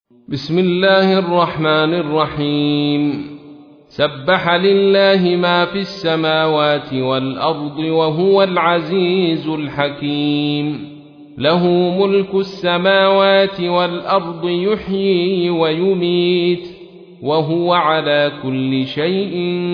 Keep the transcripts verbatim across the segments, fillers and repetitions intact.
بسم الله الرحمن الرحيم سبح لله ما في السماوات والأرض وهو العزيز الحكيم له ملك السماوات والأرض يحيي ويميت وهو على كل شيء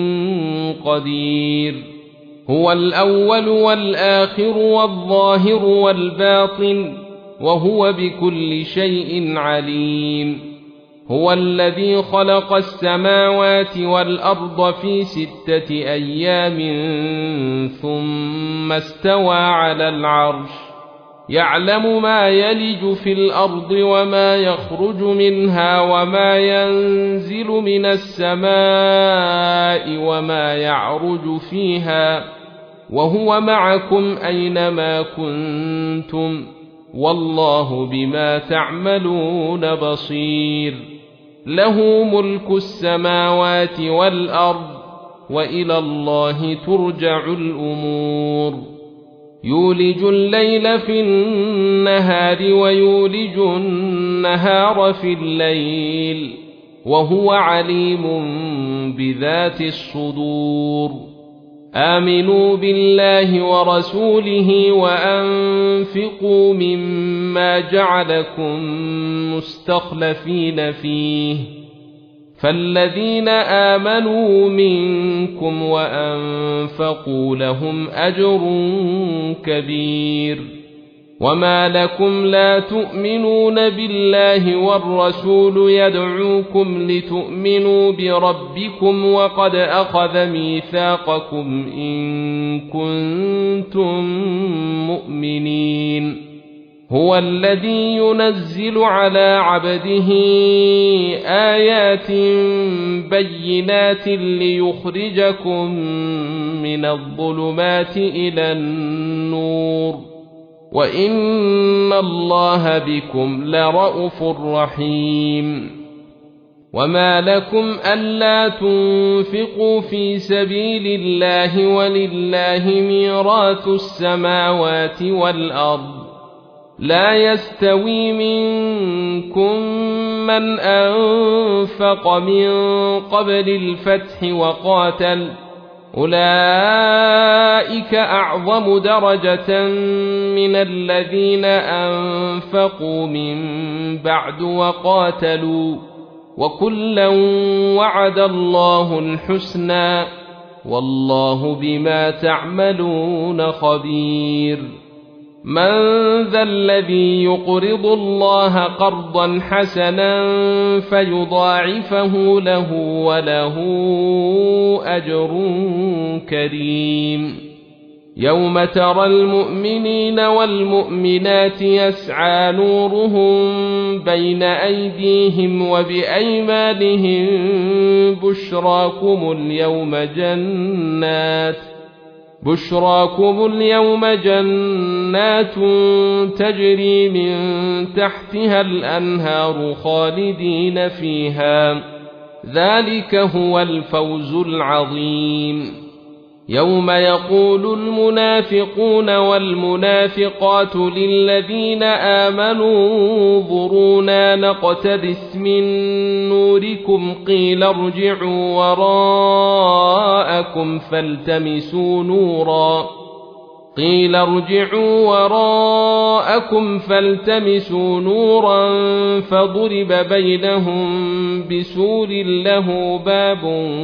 قدير هو الأول والآخر والظاهر والباطن وهو بكل شيء عليم هو الذي خلق السماوات والأرض في ستة أيام ثم استوى على العرش يعلم ما يلج في الأرض وما يخرج منها وما ينزل من السماء وما يعرج فيها وهو معكم أينما كنتم والله بما تعملون بصير له ملك السماوات والأرض وإلى الله ترجع الأمور يولج الليل في النهار ويولج النهار في الليل وهو عليم بذات الصدور آمنوا بالله ورسوله وأنفقوا مما جعلكم مستخلفين فيه فالذين آمنوا منكم وأنفقوا لهم أجر كبير وما لكم لا تؤمنون بالله والرسول يدعوكم لتؤمنوا بربكم وقد أخذ ميثاقكم إن كنتم مؤمنين هو الذي ينزل على عبده آيات بينات ليخرجكم من الظلمات إلى النور وإن الله بكم لرءوف رحيم وما لكم ألا تنفقوا في سبيل الله ولله ميراث السماوات والأرض لا يستوي منكم من أنفق من قبل الفتح وقاتل أولئك أعظم درجة من الذين أنفقوا من بعد وقاتلوا وكلا وعد الله الحسنى والله بما تعملون خبير من ذا الذي يقرض الله قرضا حسنا فيضاعفه له وله أجر كريم يوم ترى المؤمنين والمؤمنات يسعى نورهم بين أيديهم وبأيمانهم بشراكم اليوم جنات بشراكم اليوم جنات تجري من تحتها الأنهار خالدين فيها ذلك هو الفوز العظيم يوم يقول المنافقون والمنافقات للذين آمنوا انظرونا نقتبس من نوركم قيل ارجعوا وراءكم فالتمسوا نورا قيل ارجعوا وراءكم فالتمسوا نورا فضرب بينهم بسور له باب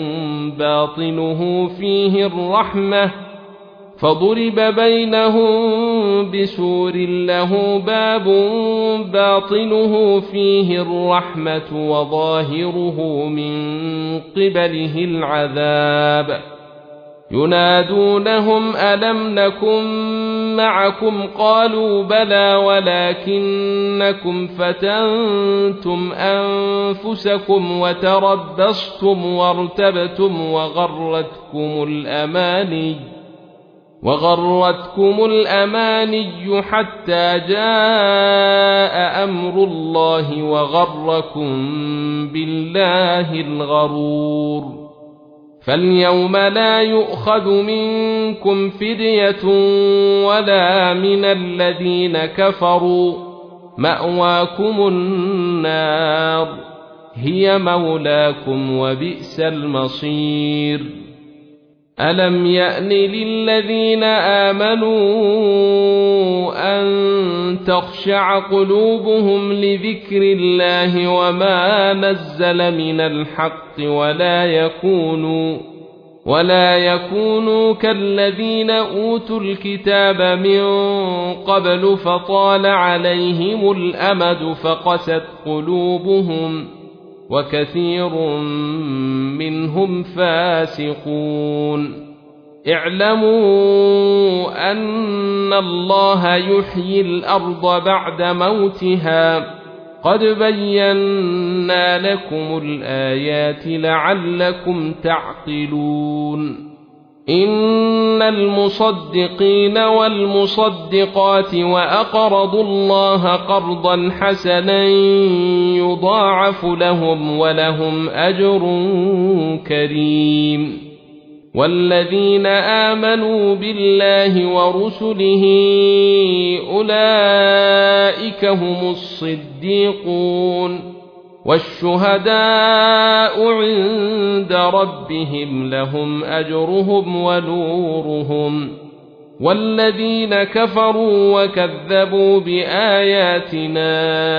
باطنه فيه الرحمة فضرب بينهم بسور له باب باطنه فيه الرحمة وظاهره من قبله العذاب ينادونهم ألم نكن معكم قالوا بلى ولكنكم فتنتم أنفسكم وتربصتم وارتبتم وغرتكم الأماني وغرتكم الأماني حتى جاء أمر الله وغركم بالله الغرور فاليوم لا يؤخذ منكم فدية ولا من الذين كفروا مأواكم النار هي مولاكم وبئس المصير ألم يأن للذين آمنوا أن تخشع قلوبهم لذكر الله وما نزل من الحق ولا يكونوا ولا يكونوا كالذين أوتوا الكتاب من قبل فطال عليهم الأمد فقست قلوبهم وكثير منهم فاسقون اعلموا أن الله يحيي الأرض بعد موتها قد بينا لكم الآيات لعلكم تعقلون إن المصدقين والمصدقات وأقرضوا الله قرضا حسنا يضاعف لهم ولهم أجر كريم والذين آمنوا بالله ورسله أولئك هم الصديقون والشهداء عند ربهم لهم أجرهم ونورهم والذين كفروا وكذبوا بآياتنا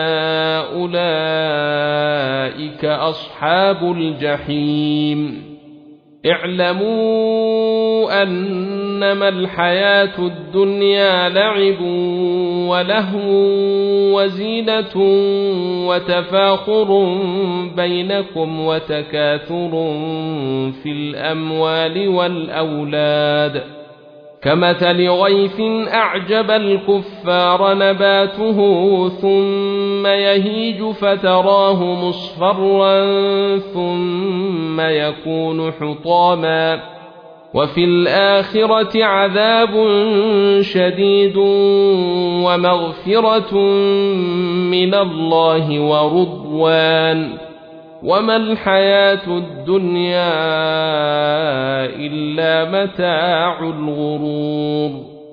أولئك أصحاب الجحيم اعلموا أنما الحياة الدنيا لعب ولهو وزينة وتفاخر بينكم وتكاثر في الأموال والأولاد كمثل غيث أعجب الكفار نباته ثم يهيج فتراه مصفرا ثم يكون حطاما وفي الآخرة عذاب شديد ومغفرة من الله ورضوان وما الحياة الدنيا إلا متاع الغرور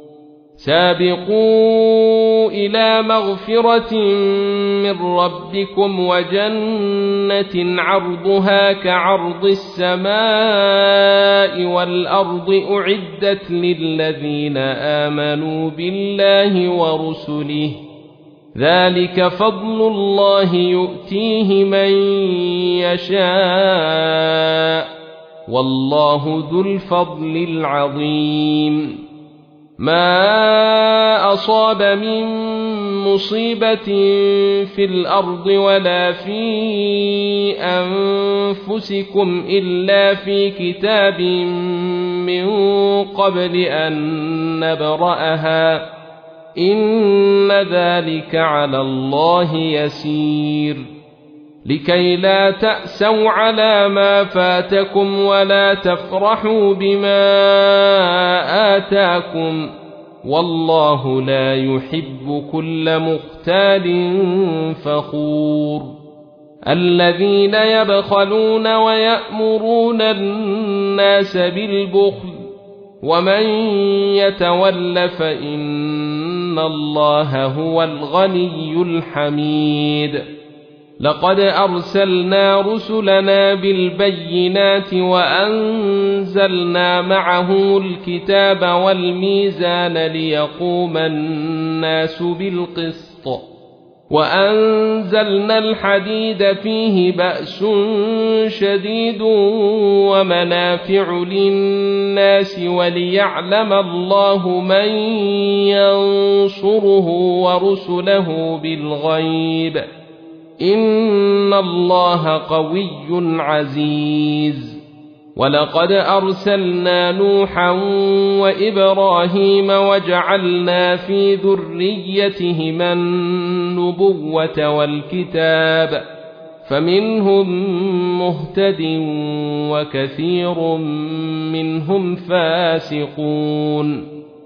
سابقوا إلى مغفرة من ربكم وجنة عرضها كعرض السماء والأرض أعدت للذين آمنوا بالله ورسله ذلك فضل الله يؤتيه من يشاء والله ذو الفضل العظيم ما أصاب من مصيبة في الأرض ولا في أنفسكم إلا في كتاب من قبل أن نبرأها إن ذلك على الله يسير لكي لا تأسوا على ما فاتكم ولا تفرحوا بما آتاكم والله لا يحب كل مختال فخور الذين يبخلون ويأمرون الناس بالبخل ومن يتول فإن الله هو الغني الحميد لقد أرسلنا رسلنا بالبينات وأنزلنا معهم الكتاب والميزان ليقوم الناس بالقسط وأنزلنا الحديد فيه بأس شديد ومنافع للناس وليعلم الله من ينصره ورسله بالغيب إن الله قوي عزيز ولقد أرسلنا نوحا وإبراهيم وجعلنا في ذريتهما النبوة والكتاب فمنهم مهتد وكثير منهم فاسقون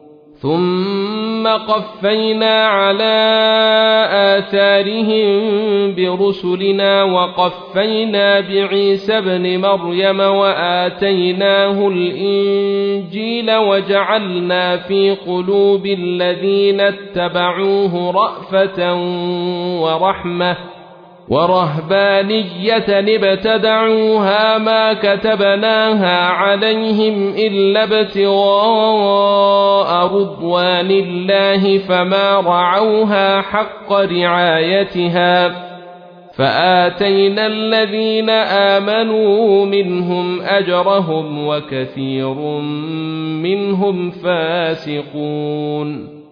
ثم قفينا على آثارهم برسلنا وقفينا بعيسى ابن مريم وآتيناه الإنجيل وجعلنا في قلوب الذين اتبعوه رأفة ورحمة ورهبانية ابتدعوها ما كتبناها عليهم إلا ابتغاء رضوان الله فما رعوها حق رعايتها فآتينا الذين آمنوا منهم أجرهم وكثير منهم فاسقون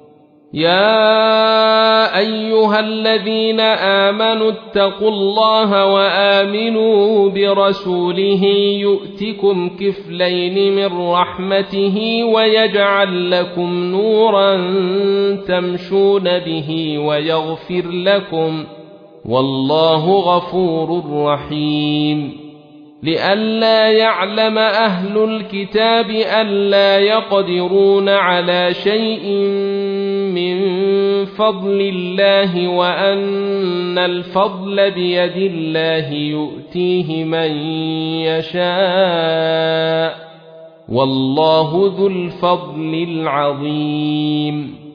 يا أيها الذين آمنوا اتقوا الله وآمنوا برسوله يؤتكم كفلين من رحمته ويجعل لكم نورا تمشون به ويغفر لكم والله غفور رحيم لئلا يعلم أهل الكتاب ألا يقدرون على شيء من فضل الله وأن الفضل بيد الله يؤتيه من يشاء والله ذو الفضل العظيم